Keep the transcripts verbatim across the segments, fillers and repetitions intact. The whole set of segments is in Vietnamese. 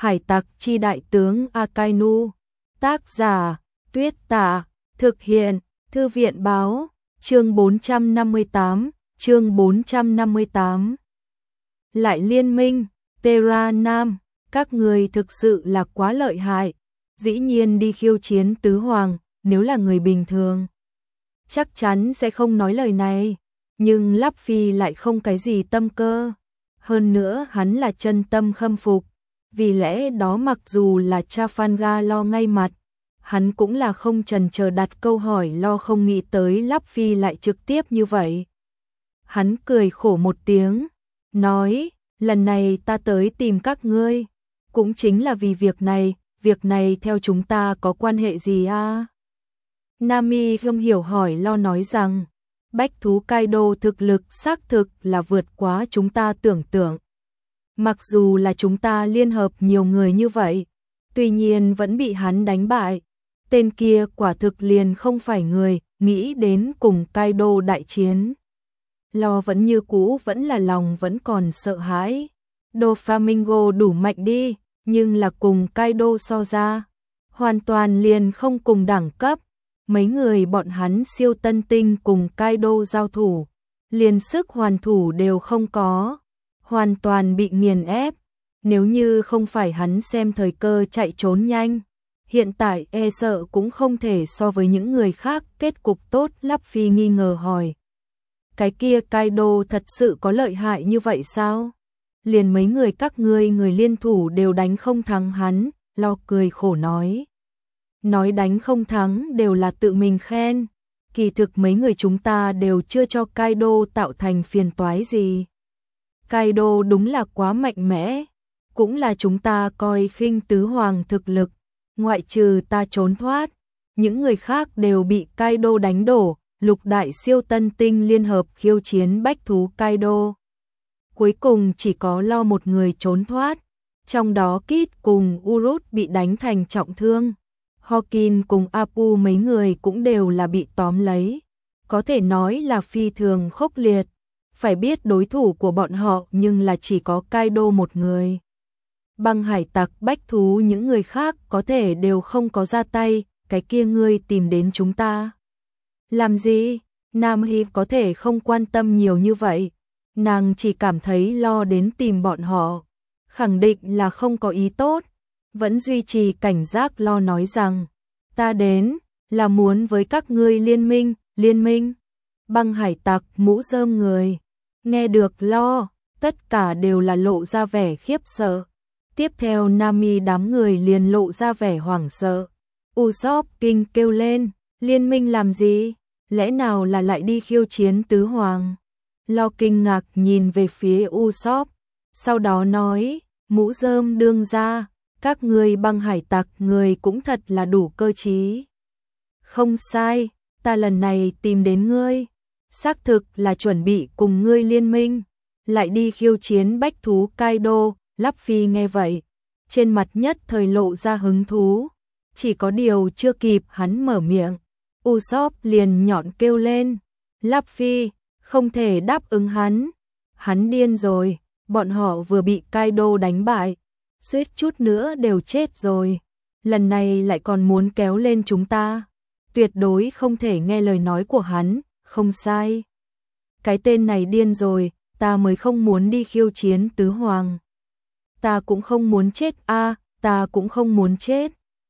Hải tặc chi đại tướng Akainu. Tác giả Tuyết Tả. Thực hiện Thư viện Báo. Chương bốn trăm năm mươi tám. Chương bốn trăm năm mươi tám. Lại liên minh. Terra Nam, các người thực sự là quá lợi hại. Dĩ nhiên đi khiêu chiến tứ hoàng, nếu là người bình thường chắc chắn sẽ không nói lời này. Nhưng Luffy lại không cái gì tâm cơ. Hơn nữa hắn là chân tâm khâm phục. Vì lẽ đó mặc dù là Trafalgar lo ngay mặt, hắn cũng là không chần chờ đặt câu hỏi, lo không nghĩ tới Luffy lại trực tiếp như vậy. Hắn cười khổ một tiếng, nói, lần này ta tới tìm các ngươi, cũng chính là vì việc này. Việc này theo chúng ta có quan hệ gì à? Nami không hiểu hỏi, lo nói rằng, bách thú Kaido thực lực xác thực là vượt quá chúng ta tưởng tượng. Mặc dù là chúng ta liên hợp nhiều người như vậy, tuy nhiên vẫn bị hắn đánh bại. Tên kia quả thực liền không phải người, nghĩ đến cùng Kaido đại chiến. Lo vẫn như cũ, vẫn là lòng vẫn còn sợ hãi. Doflamingo đủ mạnh đi, nhưng là cùng Kaido so ra, hoàn toàn liền không cùng đẳng cấp. Mấy người bọn hắn siêu tân tinh cùng Kaido giao thủ, liền sức hoàn thủ đều không có, hoàn toàn bị nghiền ép. Nếu như không phải hắn xem thời cơ chạy trốn nhanh, hiện tại e sợ cũng không thể so với những người khác kết cục tốt. Luffy nghi ngờ hỏi, cái kia Kaido thật sự có lợi hại như vậy sao? Liền mấy người các ngươi người liên thủ đều đánh không thắng hắn. Lo cười khổ nói, nói đánh không thắng đều là tự mình khen, kỳ thực mấy người chúng ta đều chưa cho Kaido tạo thành phiền toái gì. Kaido đúng là quá mạnh mẽ, cũng là chúng ta coi khinh tứ hoàng thực lực, ngoại trừ ta trốn thoát, những người khác đều bị Kaido đánh đổ. Lục đại siêu tân tinh liên hợp khiêu chiến bách thú Kaido, cuối cùng chỉ có Lo một người trốn thoát, trong đó Kid cùng Urut bị đánh thành trọng thương. Hawkin cùng Apu mấy người cũng đều là bị tóm lấy, có thể nói là phi thường khốc liệt. Phải biết đối thủ của bọn họ nhưng là chỉ có Kaido một người. Băng hải tặc bách thú những người khác có thể đều không có ra tay. Cái kia ngươi tìm đến chúng ta làm gì? Nam Hi có thể không quan tâm nhiều như vậy, nàng chỉ cảm thấy Lo đến tìm bọn họ, khẳng định là không có ý tốt, vẫn duy trì cảnh giác. Lo nói rằng, ta đến là muốn với các ngươi liên minh. Liên minh? Băng hải tặc mũ rơm người nghe được Lo, tất cả đều là lộ ra vẻ khiếp sợ. Tiếp theo Nami đám người liền lộ ra vẻ hoảng sợ. Usopp kinh kêu lên, liên minh làm gì? Lẽ nào là lại đi khiêu chiến tứ hoàng? Lo kinh ngạc nhìn về phía Usopp, sau đó nói, mũ rơm đương ra, các ngươi băng hải tặc người cũng thật là đủ cơ trí. Không sai, ta lần này tìm đến ngươi, xác thực là chuẩn bị cùng ngươi liên minh, lại đi khiêu chiến bách thú Kaido. Luffy nghe vậy, trên mặt nhất thời lộ ra hứng thú, chỉ có điều chưa kịp hắn mở miệng, Usopp liền nhọn kêu lên, Luffy, không thể đáp ứng hắn, hắn điên rồi, bọn họ vừa bị Kaido đánh bại, suýt chút nữa đều chết rồi, lần này lại còn muốn kéo lên chúng ta, tuyệt đối không thể nghe lời nói của hắn. Không sai, cái tên này điên rồi, ta mới không muốn đi khiêu chiến tứ hoàng. Ta cũng không muốn chết a, à, ta cũng không muốn chết.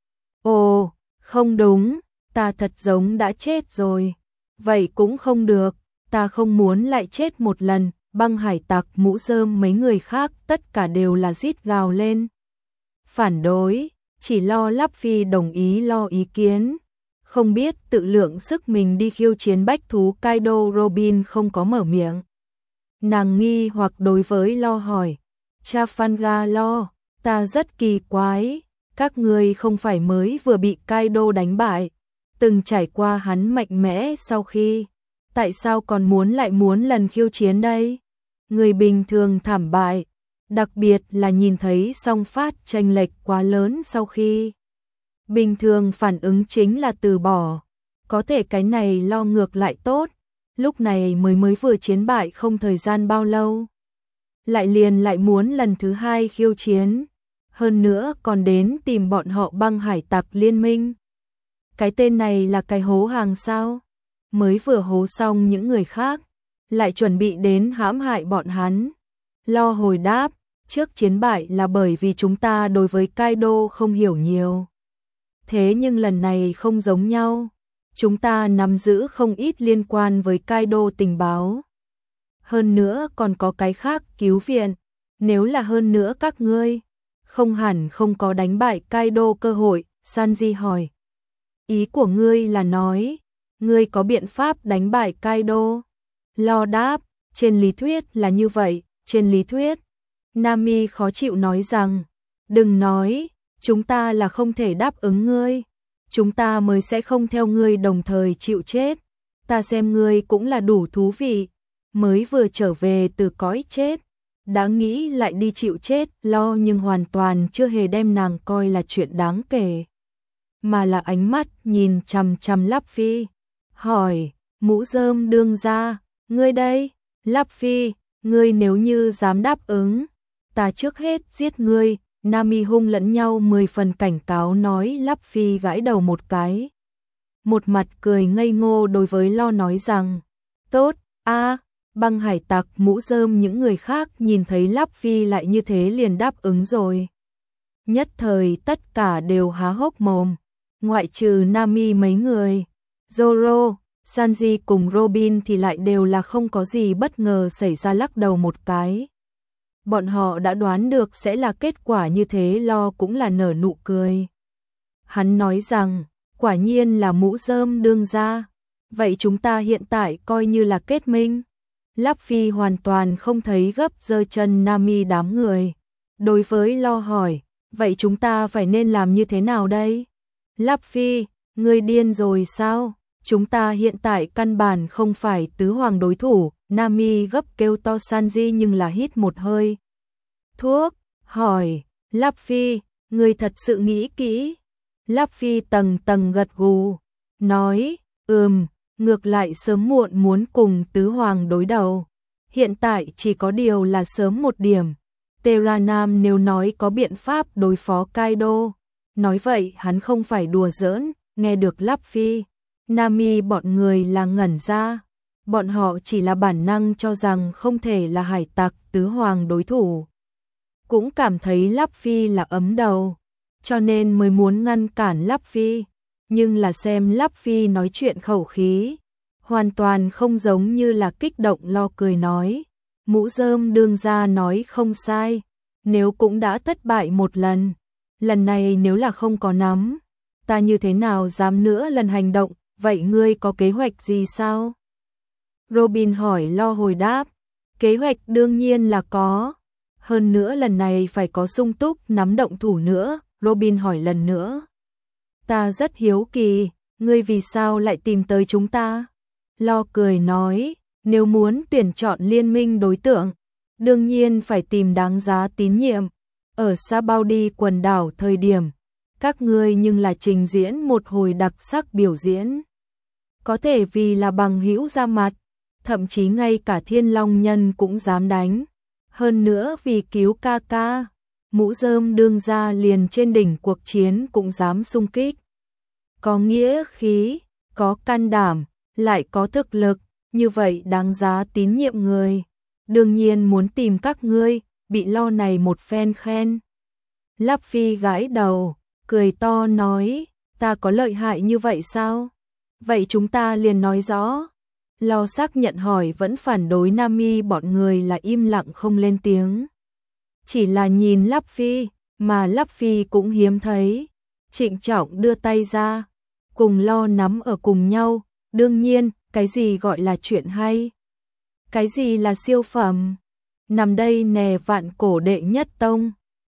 Ồ, không đúng, ta thật giống đã chết rồi. Vậy cũng không được, ta không muốn lại chết một lần. Băng hải tặc mũ rơm mấy người khác tất cả đều là rít gào lên. Phản đối, chỉ Lo Luffy đồng ý Lo ý kiến. Không biết tự lượng sức mình đi khiêu chiến bách thú Kaido. Robin không có mở miệng. Nàng nghi hoặc đối với Lo hỏi, Trafalgar Lo, ta rất kỳ quái, các ngươi không phải mới vừa bị Kaido đánh bại, từng trải qua hắn mạnh mẽ sau khi, tại sao còn muốn lại muốn lần khiêu chiến đây? Người bình thường thảm bại, đặc biệt là nhìn thấy song phát chênh lệch quá lớn sau khi, bình thường phản ứng chính là từ bỏ, có thể cái này Lo ngược lại tốt, lúc này mới mới vừa chiến bại không thời gian bao lâu, lại liền lại muốn lần thứ hai khiêu chiến. hơn nữa còn đến tìm bọn họ băng hải tặc liên minh. Cái tên này là cái hố hàng sao? Mới vừa hố xong những người khác, lại chuẩn bị đến hãm hại bọn hắn. Lo hồi đáp, trước chiến bại là bởi vì chúng ta đối với Kaido không hiểu nhiều. Thế nhưng lần này không giống nhau, chúng ta nắm giữ không ít liên quan với Kaido tình báo. Hơn nữa còn có cái khác cứu viện, nếu là hơn nữa các ngươi, không hẳn không có đánh bại Kaido cơ hội, Sanji hỏi. Ý của ngươi là nói, ngươi có biện pháp đánh bại Kaido? Lo đáp, trên lý thuyết là như vậy, trên lý thuyết. Nami khó chịu nói rằng, đừng nói, chúng ta là không thể đáp ứng ngươi, chúng ta mới sẽ không theo ngươi đồng thời chịu chết. Ta xem ngươi cũng là đủ thú vị, mới vừa trở về từ cõi chết, đã nghĩ lại đi chịu chết. Lo nhưng hoàn toàn chưa hề đem nàng coi là chuyện đáng kể, mà là ánh mắt nhìn chằm chằm Luffy, hỏi, mũ rơm đương ra, ngươi đây? Luffy, ngươi nếu như dám đáp ứng, ta trước hết giết ngươi. Nami hung lẫn nhau mười phần cảnh cáo nói. Luffy gãi đầu một cái, một mặt cười ngây ngô đối với Lo nói rằng, tốt, a băng hải tặc mũ rơm những người khác nhìn thấy Luffy lại như thế liền đáp ứng rồi. Nhất thời tất cả đều há hốc mồm, ngoại trừ Nami mấy người. Zoro, Sanji cùng Robin thì lại đều là không có gì bất ngờ xảy ra lắc đầu một cái. Bọn họ đã đoán được sẽ là kết quả như thế. Lo cũng là nở nụ cười. Hắn nói rằng, quả nhiên là mũ rơm đương ra, vậy chúng ta hiện tại coi như là kết minh. Luffy hoàn toàn không thấy gấp, giơ chân Nami đám người. Đối với Lo hỏi, vậy chúng ta phải nên làm như thế nào đây? Luffy, ngươi điên rồi sao? Chúng ta hiện tại căn bản không phải tứ hoàng đối thủ. Nami gấp kêu to. Sanji nhưng là hít một hơi thuốc, hỏi, Luffy, ngươi thật sự nghĩ kỹ? Luffy tầng tầng gật gù, nói, ừm, ngược lại sớm muộn muốn cùng tứ hoàng đối đầu. Hiện tại chỉ có điều là sớm một điểm. Teranam nếu nói có biện pháp đối phó Kaido, nói vậy hắn không phải đùa giỡn. Nghe được Luffy, Nami bọn người là ngẩn ra. Bọn họ chỉ là bản năng cho rằng không thể là hải tặc tứ hoàng đối thủ, cũng cảm thấy Luffy là ấm đầu, cho nên mới muốn ngăn cản Luffy. Nhưng là xem Luffy nói chuyện khẩu khí, hoàn toàn không giống như là kích động. Lo cười nói, mũ rơm đương ra nói không sai, nếu cũng đã thất bại một lần, lần này nếu là không có nắm, ta như thế nào dám nữa lần hành động. Vậy ngươi có kế hoạch gì sao? Robin hỏi. Lo hồi đáp, kế hoạch đương nhiên là có, hơn nữa lần này phải có sung túc nắm động thủ nữa. Robin hỏi lần nữa, ta rất hiếu kỳ, ngươi vì sao lại tìm tới chúng ta? Lo cười nói, nếu muốn tuyển chọn liên minh đối tượng, đương nhiên phải tìm đáng giá tín nhiệm. Ở Sabaody quần đảo thời điểm, các ngươi nhưng là trình diễn một hồi đặc sắc biểu diễn. Có thể vì là bằng hữu ra mặt, thậm chí ngay cả Thiên Long Nhân cũng dám đánh. Hơn nữa vì cứu ca ca, mũ rơm đương ra liền trên đỉnh cuộc chiến cũng dám xung kích. Có nghĩa khí, có can đảm, lại có thực lực, như vậy đáng giá tín nhiệm người. Đương nhiên muốn tìm các ngươi. Bị Lo này một phen khen, Luffy gãi đầu, cười to nói, ta có lợi hại như vậy sao? Vậy chúng ta liền nói rõ. Lo xác nhận hỏi vẫn phản đối. Nami bọn người là im lặng không lên tiếng, chỉ là nhìn Luffy, mà Luffy cũng hiếm thấy, trịnh trọng đưa tay ra, cùng Lo nắm ở cùng nhau. Đương nhiên, cái gì gọi là chuyện hay, cái gì là siêu phẩm, nằm đây nè vạn cổ đệ nhất tông.